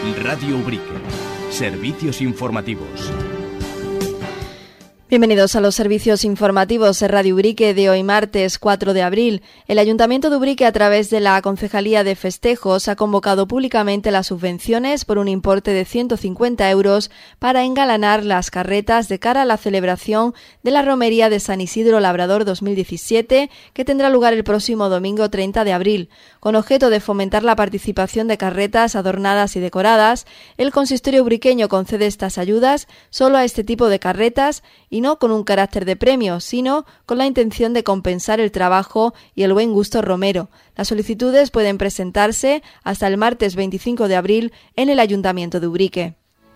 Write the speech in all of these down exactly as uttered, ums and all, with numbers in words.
Radio Ubrique. Servicios informativos. Bienvenidos a los servicios informativos de Radio Ubrique de hoy martes cuatro de abril. El Ayuntamiento de Ubrique, a través de la Concejalía de Festejos, ha convocado públicamente las subvenciones por un importe de ciento cincuenta euros para engalanar las carretas de cara a la celebración de la Romería de San Isidro Labrador dos mil diecisiete, que tendrá lugar el próximo domingo treinta de abril. Con objeto de fomentar la participación de carretas adornadas y decoradas, el consistorio ubriqueño concede estas ayudas solo a este tipo de carretas y no con un carácter de premio, sino con la intención de compensar el trabajo y el buen gusto romero. Las solicitudes pueden presentarse hasta el martes veinticinco de abril en el Ayuntamiento de Ubrique.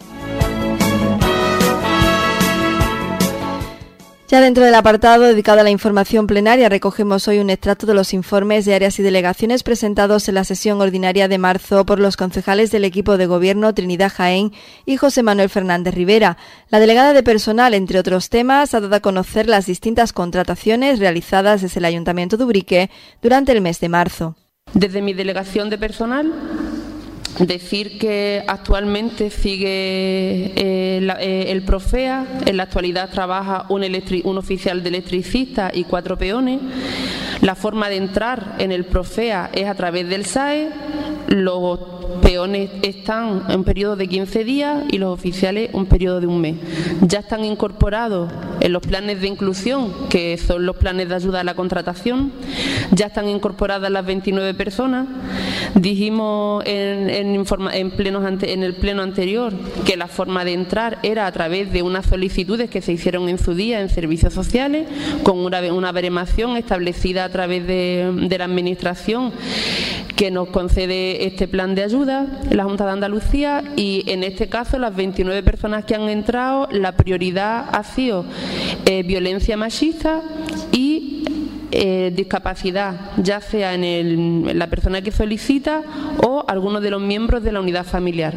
Ya dentro del apartado dedicado a la información plenaria, recogemos hoy un extracto de los informes de áreas y delegaciones presentados en la sesión ordinaria de marzo por los concejales del equipo de gobierno Trinidad Jaén y José Manuel Fernández Rivera. La delegada de personal, entre otros temas, ha dado a conocer las distintas contrataciones realizadas desde el Ayuntamiento de Ubrique durante el mes de marzo. Desde mi delegación de personal, decir que actualmente sigue eh, la, eh, el Profea. En la actualidad trabaja un, electri- un oficial de electricista y cuatro peones. La forma de entrar en el Profea es a través del S A E. Los peones están en un periodo de quince días y los oficiales un periodo de un mes. Ya están incorporados en los planes de inclusión, que son los planes de ayuda a la contratación. Ya están incorporadas las veintinueve personas. Dijimos en, en, informa, en, plenos ante, en el pleno anterior que la forma de entrar era a través de unas solicitudes que se hicieron en su día en servicios sociales, con una, una baremación establecida a través de, de la Administración que nos concede este plan de ayuda, la Junta de Andalucía, y en este caso las veintinueve personas que han entrado, la prioridad ha sido eh, violencia machista y eh, discapacidad, ya sea en, el, en la persona que solicita o algunos de los miembros de la unidad familiar.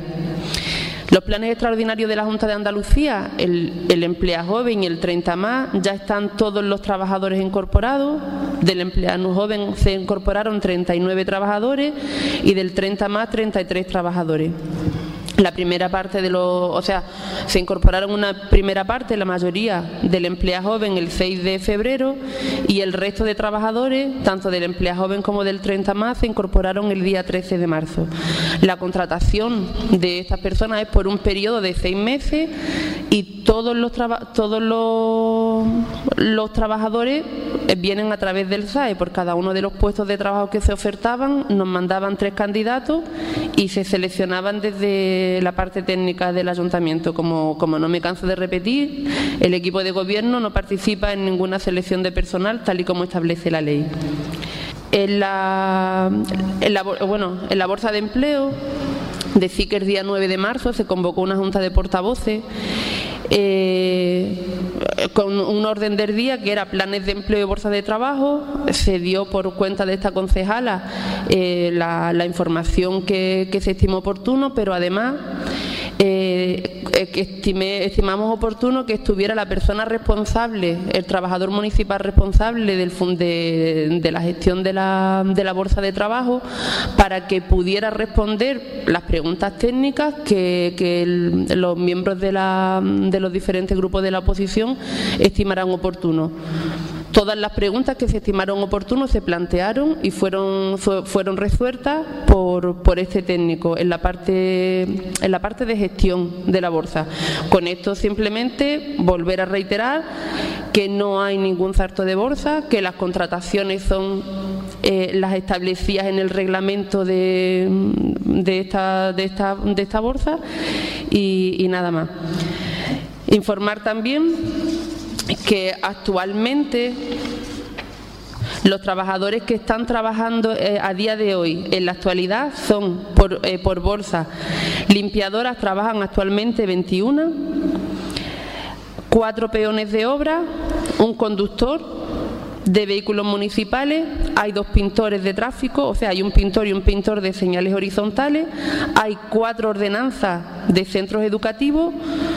Los planes extraordinarios de la Junta de Andalucía, el, el Emplea Joven y el treinta más, ya están todos los trabajadores incorporados. Del Emplea Joven se incorporaron treinta y nueve trabajadores y del treinta más treinta y tres trabajadores. La primera parte de los, o sea, se incorporaron una primera parte, la mayoría del Emplea Joven el seis de febrero y el resto de trabajadores, tanto del Emplea Joven como del treinta más, se incorporaron el día trece de marzo. La contratación de estas personas es por un periodo de seis meses y todos los traba, todos los, los trabajadores vienen a través del S A E. Por cada uno de los puestos de trabajo que se ofertaban nos mandaban tres candidatos y se seleccionaban desde la parte técnica del ayuntamiento. Como, como no me canso de repetir, el equipo de gobierno no participa en ninguna selección de personal tal y como establece la ley. En la, en la, bueno, en la bolsa de empleo, decir que el día nueve de marzo se convocó una junta de portavoces eh, con un orden del día que era planes de empleo y bolsa de trabajo. Se dio por cuenta de esta concejala eh, la, la información que, que se estimó oportuno, pero además eh, que estimé, estimamos oportuno que estuviera la persona responsable, el trabajador municipal responsable del, de, de la gestión de la, de la bolsa de trabajo, para que pudiera responder las preguntas técnicas que, que el, los miembros de, la, de los diferentes grupos de la oposición estimaran oportuno. Todas las preguntas que se estimaron oportunos se plantearon y fueron fueron resueltas por, por este técnico en la parte en la parte de gestión de la bolsa. Con esto simplemente volver a reiterar que no hay ningún salto de bolsa, que las contrataciones son eh, las establecidas en el reglamento de, de esta de esta de esta bolsa y, y nada más. Informar también que actualmente los trabajadores que están trabajando eh, a día de hoy, en la actualidad, son por, eh, por bolsa. Limpiadoras trabajan actualmente veintiuno, cuatro peones de obra, un conductor de vehículos municipales, hay dos pintores de tráfico, o sea, hay un pintor y un pintor de señales horizontales, hay cuatro ordenanzas de centros educativos,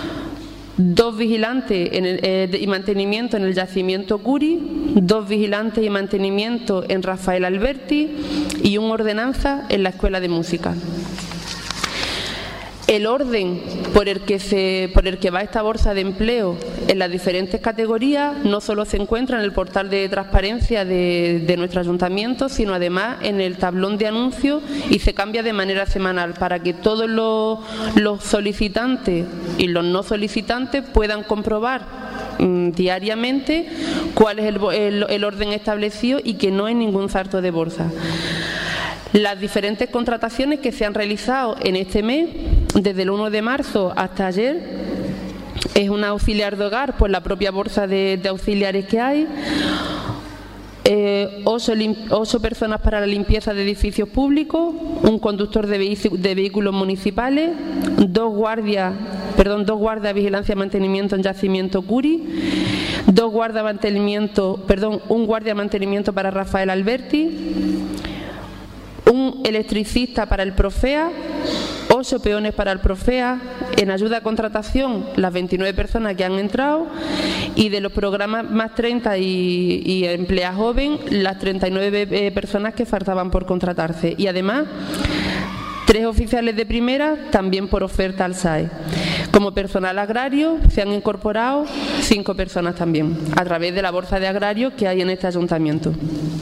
dos vigilantes en el, eh, y mantenimiento en el yacimiento Curi, dos vigilantes y mantenimiento en Rafael Alberti y un ordenanza en la Escuela de Música. El orden por el que se, por el que va esta bolsa de empleo en las diferentes categorías no solo se encuentra en el portal de transparencia de, de nuestro ayuntamiento, sino además en el tablón de anuncios, y se cambia de manera semanal para que todos los, los solicitantes y los no solicitantes puedan comprobar mmm, diariamente cuál es el, el, el orden establecido y que no hay ningún salto de bolsa. Las diferentes contrataciones que se han realizado en este mes, desde el uno de marzo hasta ayer, es una auxiliar de hogar, pues la propia bolsa de, de auxiliares que hay, eh, ocho, ocho personas para la limpieza de edificios públicos, un conductor de, de vehículos municipales, dos guardias, perdón, dos guardias de vigilancia y mantenimiento en yacimiento Curi, dos guardias de mantenimiento, perdón, un guardia de mantenimiento para Rafael Alberti, un electricista para el Profea, ocho peones para el Profea, en ayuda a contratación las veintinueve personas que han entrado, y de los programas más treinta y, y emplea joven las treinta y nueve eh, personas que faltaban por contratarse, y además tres oficiales de primera también por oferta al S A E. Como personal agrario se han incorporado cinco personas también a través de la bolsa de agrarios que hay en este ayuntamiento.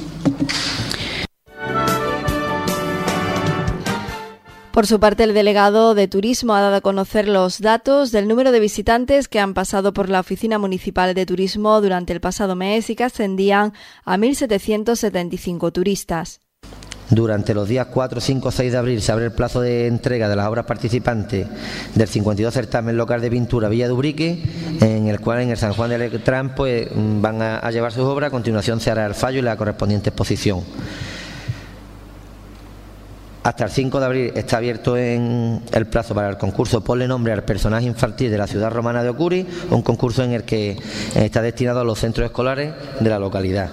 Por su parte, el delegado de Turismo ha dado a conocer los datos del número de visitantes que han pasado por la Oficina Municipal de Turismo durante el pasado mes y que ascendían a mil setecientos setenta y cinco turistas. Durante los días cuatro, cinco, seis de abril se abre el plazo de entrega de las obras participantes del cincuenta y dos certamen local de pintura Villa de Ubrique, en el cual en el San Juan de Letrán pues, van a, a llevar sus obras. A continuación se hará el fallo y la correspondiente exposición. Hasta el cinco de abril está abierto en el plazo para el concurso Ponle nombre al personaje infantil de la ciudad romana de Ocuri, un concurso en el que está destinado a los centros escolares de la localidad.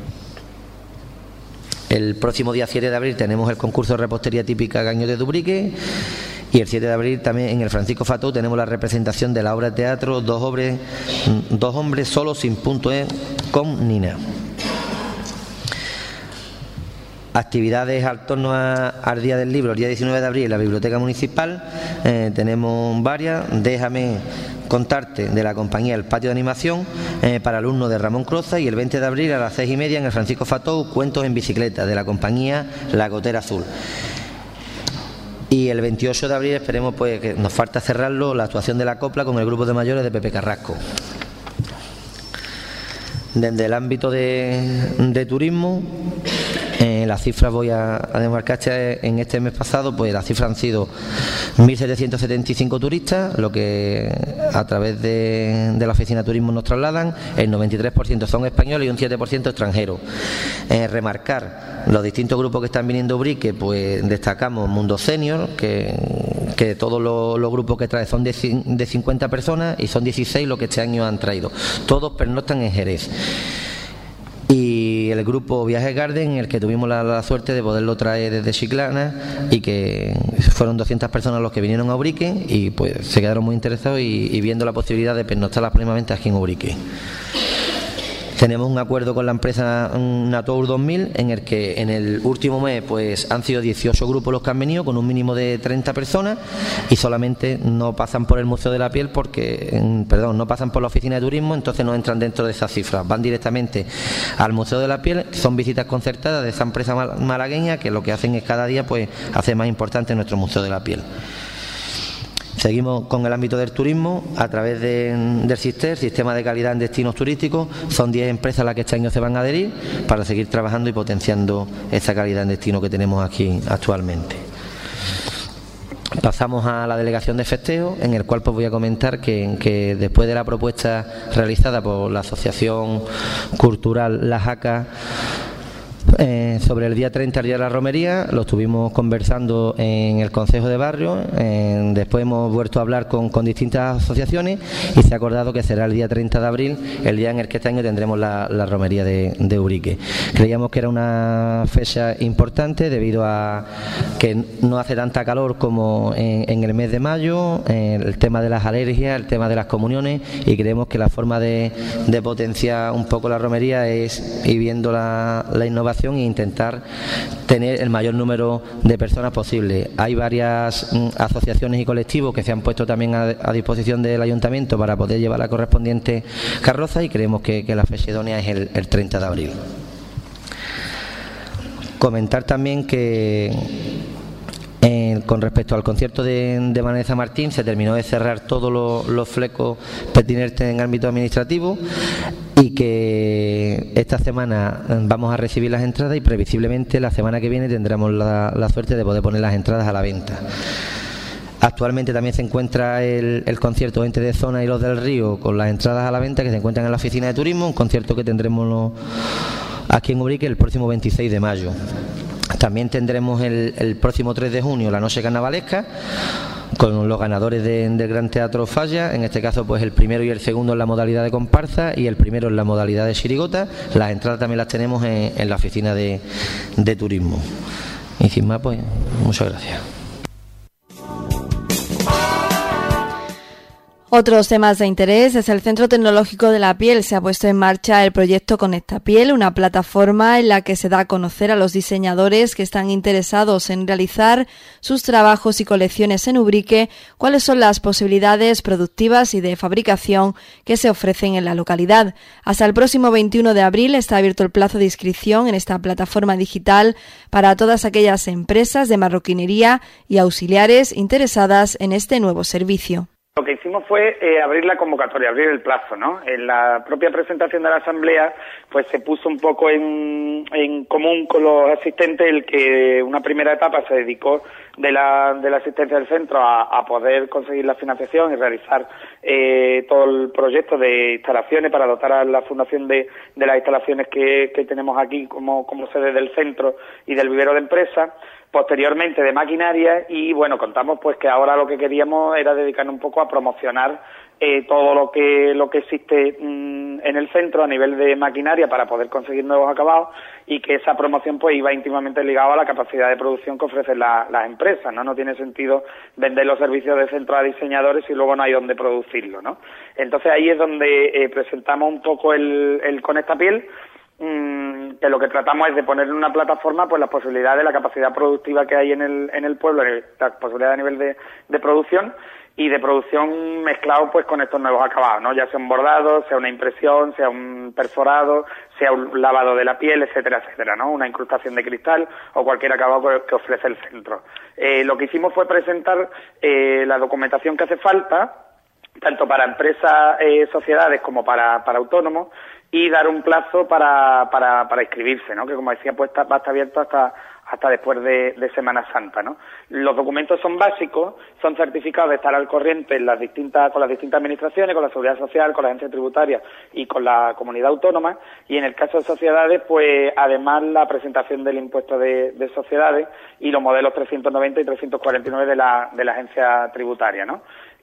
El próximo día siete de abril tenemos el concurso de repostería típica Gaño de Dubrique, y el siete de abril también en el Francisco Fatou tenemos la representación de la obra de teatro Dos hombres, dos hombres solos sin punto E con Nina. Actividades al torno a, al Día del Libro, el día diecinueve de abril en la Biblioteca Municipal, eh, tenemos varias. Déjame contarte de la compañía El Patio de Animación eh, para alumnos de Ramón Croza, y el veinte de abril a las seis y media en el Francisco Fatou, Cuentos en bicicleta de la compañía La Gotera Azul. Y el veintiocho de abril esperemos, pues que nos falta cerrarlo, la actuación de la copla con el grupo de mayores de Pepe Carrasco. Desde el ámbito de, de turismo, Eh, las cifras voy a, a demarcar en este mes pasado, pues las cifras han sido mil setecientos setenta y cinco turistas, lo que a través de, de la oficina de turismo nos trasladan. El noventa y tres por ciento son españoles y un siete por ciento extranjeros. Eh, remarcar los distintos grupos que están viniendo a Ubrique, pues destacamos Mundo Senior, que, que todos los, los grupos que trae son de, de cincuenta personas, y son dieciséis los que este año han traído. Todos pernoctan en Jerez. Y el grupo Viajes Garden, en el que tuvimos la, la suerte de poderlo traer desde Chiclana, y que fueron doscientas personas los que vinieron a Ubrique y pues se quedaron muy interesados y, y viendo la posibilidad de pernoctar las próximamente aquí en Ubrique. Tenemos un acuerdo con la empresa Natour dos mil, en el que en el último mes pues han sido dieciocho grupos los que han venido, con un mínimo de treinta personas, y solamente no pasan por el Museo de la Piel porque, perdón, no pasan por la oficina de turismo, entonces no entran dentro de esas cifras. Van directamente al Museo de la Piel. Son visitas concertadas de esa empresa malagueña, que lo que hacen es cada día pues hacer más importante nuestro Museo de la Piel. Seguimos con el ámbito del turismo a través de, del SISTER, Sistema de Calidad en Destinos Turísticos. Son diez empresas las que este año se van a adherir para seguir trabajando y potenciando esa calidad en destino que tenemos aquí actualmente. Pasamos a la delegación de festejo, en el cual pues voy a comentar que, que después de la propuesta realizada por la Asociación Cultural La Jaca, Eh, sobre el día treinta, el día de la romería, lo estuvimos conversando en el Consejo de Barrio. Eh, después hemos vuelto a hablar con, con distintas asociaciones y se ha acordado que será el día treinta de abril, el día en el que este año tendremos la, la romería de, de Ubrique. Creíamos que era una fecha importante debido a que no hace tanta calor como en, en el mes de mayo, eh, el tema de las alergias, el tema de las comuniones, y creemos que la forma de, de potenciar un poco la romería es ir viendo la, la innovación colaboración e intentar tener el mayor número de personas posible. Hay varias mm, asociaciones y colectivos que se han puesto también a, a disposición del ayuntamiento para poder llevar la correspondiente carroza, y creemos que, que la fecha idónea es el, el treinta de abril. Comentar también que Eh, con respecto al concierto de, de Vanessa Martín, se terminó de cerrar todos los, los flecos pertinentes en ámbito administrativo, y que esta semana vamos a recibir las entradas, y previsiblemente la semana que viene tendremos la, la suerte de poder poner las entradas a la venta. Actualmente también se encuentra el, el concierto Gente de Zona y Los del Río con las entradas a la venta, que se encuentran en la oficina de turismo, un concierto que tendremos los, aquí en Ubrique el próximo veintiséis de mayo. También tendremos el, el próximo tres de junio la noche carnavalesca con los ganadores de, del Gran Teatro Falla, en este caso pues el primero y el segundo en la modalidad de comparsa y el primero en la modalidad de chirigota. Las entradas también las tenemos en, en la oficina de, de turismo. Y sin más, pues muchas gracias. Otros temas de interés es el Centro Tecnológico de la Piel. Se ha puesto en marcha el proyecto Conecta Piel, una plataforma en la que se da a conocer a los diseñadores que están interesados en realizar sus trabajos y colecciones en Ubrique cuáles son las posibilidades productivas y de fabricación que se ofrecen en la localidad. Hasta el próximo veintiuno de abril está abierto el plazo de inscripción en esta plataforma digital para todas aquellas empresas de marroquinería y auxiliares interesadas en este nuevo servicio. Lo que hicimos fue eh, abrir la convocatoria, abrir el plazo, ¿no? En la propia presentación de la asamblea, pues se puso un poco en, en común con los asistentes el que una primera etapa se dedicó de la, de la asistencia del centro a, a poder conseguir la financiación y realizar eh, todo el proyecto de instalaciones para dotar a la fundación de, de las instalaciones que, que tenemos aquí como, como sede del centro y del vivero de empresas. Posteriormente de maquinaria, y bueno, contamos pues que ahora lo que queríamos era dedicarnos un poco a promocionar eh, todo lo que lo que existe mmm, en el centro a nivel de maquinaria para poder conseguir nuevos acabados, y que esa promoción pues iba íntimamente ligada a la capacidad de producción que ofrecen la, las empresas, ¿no? No tiene sentido vender los servicios de centro a diseñadores y luego no hay donde producirlo, ¿no? Entonces ahí es donde eh, presentamos un poco el, el Conecta Piel, que lo que tratamos es de poner en una plataforma pues las posibilidades, la capacidad productiva que hay en el en el pueblo, la posibilidad a nivel de, de producción y de producción mezclado pues con estos nuevos acabados, ¿no? Ya sea un bordado, sea una impresión, sea un perforado, sea un lavado de la piel, etcétera, etcétera, ¿no? Una incrustación de cristal o cualquier acabado que, que ofrece el centro. Eh, lo que hicimos fue presentar eh, la documentación que hace falta, tanto para empresas, eh, sociedades como para, para autónomos, y dar un plazo para, para, para inscribirse, ¿no? Que como decía, pues está, va a estar abierto hasta, hasta después de, de Semana Santa, ¿no? Los documentos son básicos, son certificados de estar al corriente en las distintas, con las distintas administraciones, con la Seguridad Social, con la agencia tributaria y con la comunidad autónoma, y en el caso de sociedades, pues además la presentación del impuesto de, de sociedades y los modelos trescientos noventa y trescientos cuarenta y nueve de la, de la agencia tributaria, ¿no?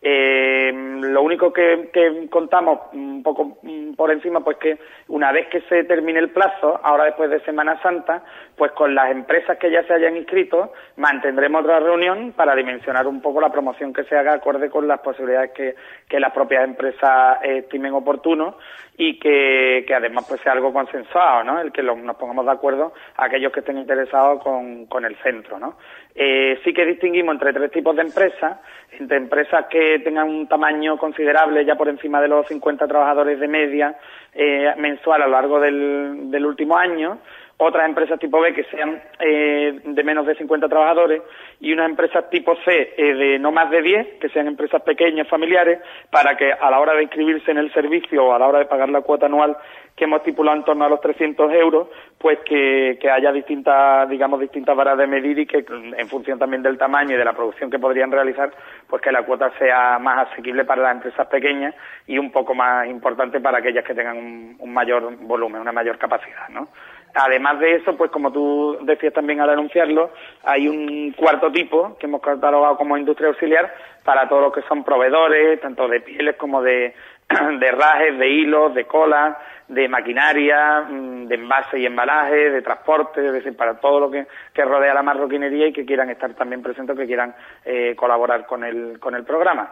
Eh, lo único que, que contamos un poco por encima, pues que una vez que se termine el plazo, ahora después de Semana Santa, pues con las empresas que ya se hayan inscrito, mantendremos otra reunión para dimensionar un poco la promoción que se haga acorde con las posibilidades que, que las propias empresas eh, estimen oportuno, y que, que además pues sea algo consensuado, ¿no? El que lo, nos pongamos de acuerdo a aquellos que estén interesados con, con el centro, ¿no? Eh, sí que distinguimos entre tres tipos de empresas, entre empresas que tengan un tamaño considerable, ya por encima de los cincuenta trabajadores de media eh, mensual a lo largo del, del último año, otras empresas tipo B que sean eh, de menos de cincuenta trabajadores, y unas empresas tipo C eh, de no más de diez, que sean empresas pequeñas, familiares, para que a la hora de inscribirse en el servicio o a la hora de pagar la cuota anual que hemos estipulado en torno a los trescientos euros, pues que, que haya distintas, digamos, distintas varas de medir, y que en función también del tamaño y de la producción que podrían realizar, pues que la cuota sea más asequible para las empresas pequeñas y un poco más importante para aquellas que tengan un, un mayor volumen, una mayor capacidad, ¿no? Además de eso, pues como tú decías también al anunciarlo, hay un cuarto tipo que hemos catalogado como industria auxiliar para todos los que son proveedores, tanto de pieles como de, de herrajes, de hilos, de colas, de maquinaria, de envase y embalaje, de transporte, es decir, para todo lo que, que rodea la marroquinería y que quieran estar también presentes, que quieran eh, colaborar con el, con el programa.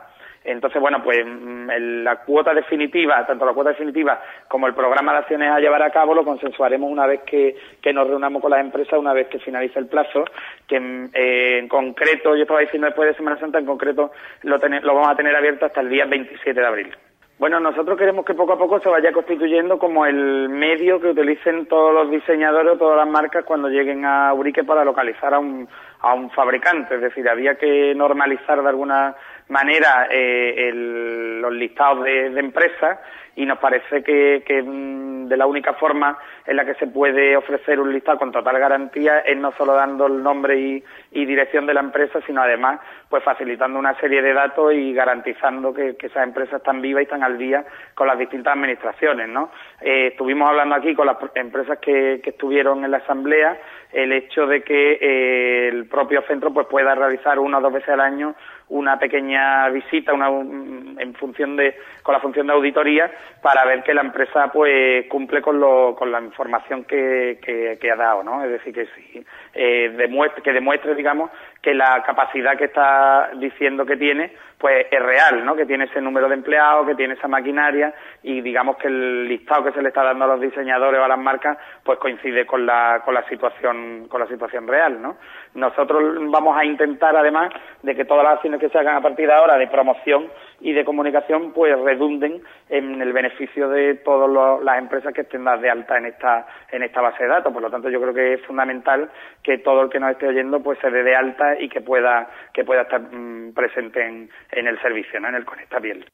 Entonces, bueno, pues el, la cuota definitiva, tanto la cuota definitiva como el programa de acciones a llevar a cabo lo consensuaremos una vez que, que nos reunamos con las empresas, una vez que finalice el plazo, que eh, en concreto, yo estaba diciendo después de Semana Santa, en concreto lo, ten, lo vamos a tener abierto hasta el día veintisiete de abril. Bueno, nosotros queremos que poco a poco se vaya constituyendo como el medio que utilicen todos los diseñadores o todas las marcas cuando lleguen a Ubrique para localizar a un, a un fabricante. Es decir, había que normalizar de alguna manera eh, el, los listados de, de empresas, y nos parece que, que de la única forma en la que se puede ofrecer un listado con total garantía es no solo dando el nombre y, y dirección de la empresa, sino además pues facilitando una serie de datos y garantizando que, que esas empresas están vivas y están al día con las distintas administraciones, ¿no? Eh, estuvimos hablando aquí con las empresas que, que estuvieron en la asamblea, el hecho de que eh, el propio centro pues pueda realizar una o dos veces al año una pequeña visita, una en función de con la función de auditoría, para ver que la empresa pues cumple con lo con la información que, que, que ha dado, ¿no? Es decir, que sí, eh, demuestre, que demuestre, digamos, que la capacidad que está diciendo que tiene pues es real, ¿no? Que tiene ese número de empleados, que tiene esa maquinaria, y digamos que el listado que se le está dando a los diseñadores o a las marcas pues coincide con la con la situación con la situación real, ¿no? Nosotros vamos a intentar, además, de que todas las acciones que se hagan a partir de ahora de promoción y de comunicación pues redunden en el beneficio de todas las empresas que estén dadas de alta en esta en esta base de datos. Por lo tanto, yo creo que es fundamental que todo el que nos esté oyendo pues se dé de alta y que pueda que pueda estar mmm, presente en, en el servicio, ¿no? En el Conecta Piel.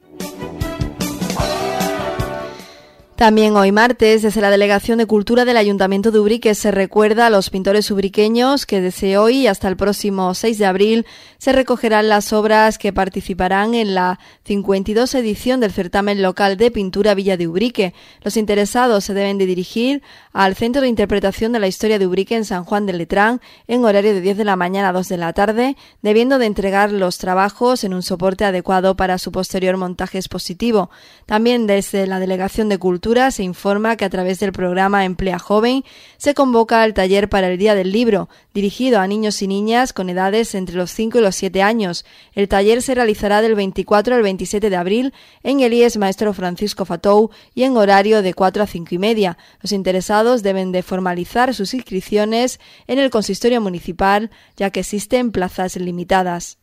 También hoy martes, desde la Delegación de Cultura del Ayuntamiento de Ubrique, se recuerda a los pintores ubriqueños que desde hoy hasta el próximo seis de abril se recogerán las obras que participarán en la cincuenta y dos edición del certamen local de pintura Villa de Ubrique. Los interesados se deben de dirigir al Centro de Interpretación de la Historia de Ubrique en San Juan de Letrán en horario de diez de la mañana a dos de la tarde, debiendo de entregar los trabajos en un soporte adecuado para su posterior montaje expositivo. También desde la Delegación de Cultura se informa que a través del programa Emplea Joven se convoca el taller para el Día del Libro, dirigido a niños y niñas con edades entre los cinco y los siete años. El taller se realizará del veinticuatro al veintisiete de abril en el I E S Maestro Francisco Fatou y en horario de cuatro a cinco y media. Los interesados deben de formalizar sus inscripciones en el consistorio municipal, ya que existen plazas limitadas.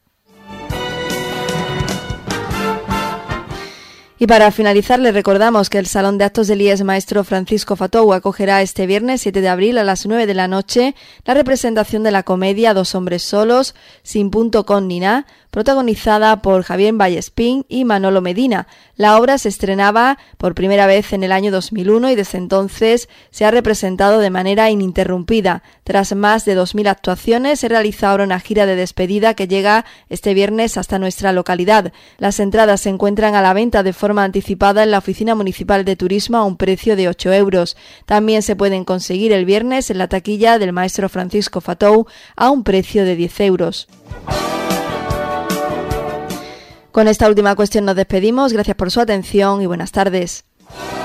Y para finalizar, les recordamos que el Salón de Actos del I E S Maestro Francisco Fatou acogerá este viernes siete de abril a las nueve de la noche la representación de la comedia Dos hombres solos, sin punto con ni na, protagonizada por Javier Vallespín y Manolo Medina. La obra se estrenaba por primera vez en el año dos mil uno y desde entonces se ha representado de manera ininterrumpida. Tras más de dos mil actuaciones, se realiza ahora una gira de despedida que llega este viernes hasta nuestra localidad. Las entradas se encuentran a la venta de forma anticipada en la Oficina Municipal de Turismo a un precio de ocho euros. También se pueden conseguir el viernes en la taquilla del Maestro Francisco Fatou a un precio de diez euros. Con esta última cuestión nos despedimos. Gracias por su atención y buenas tardes.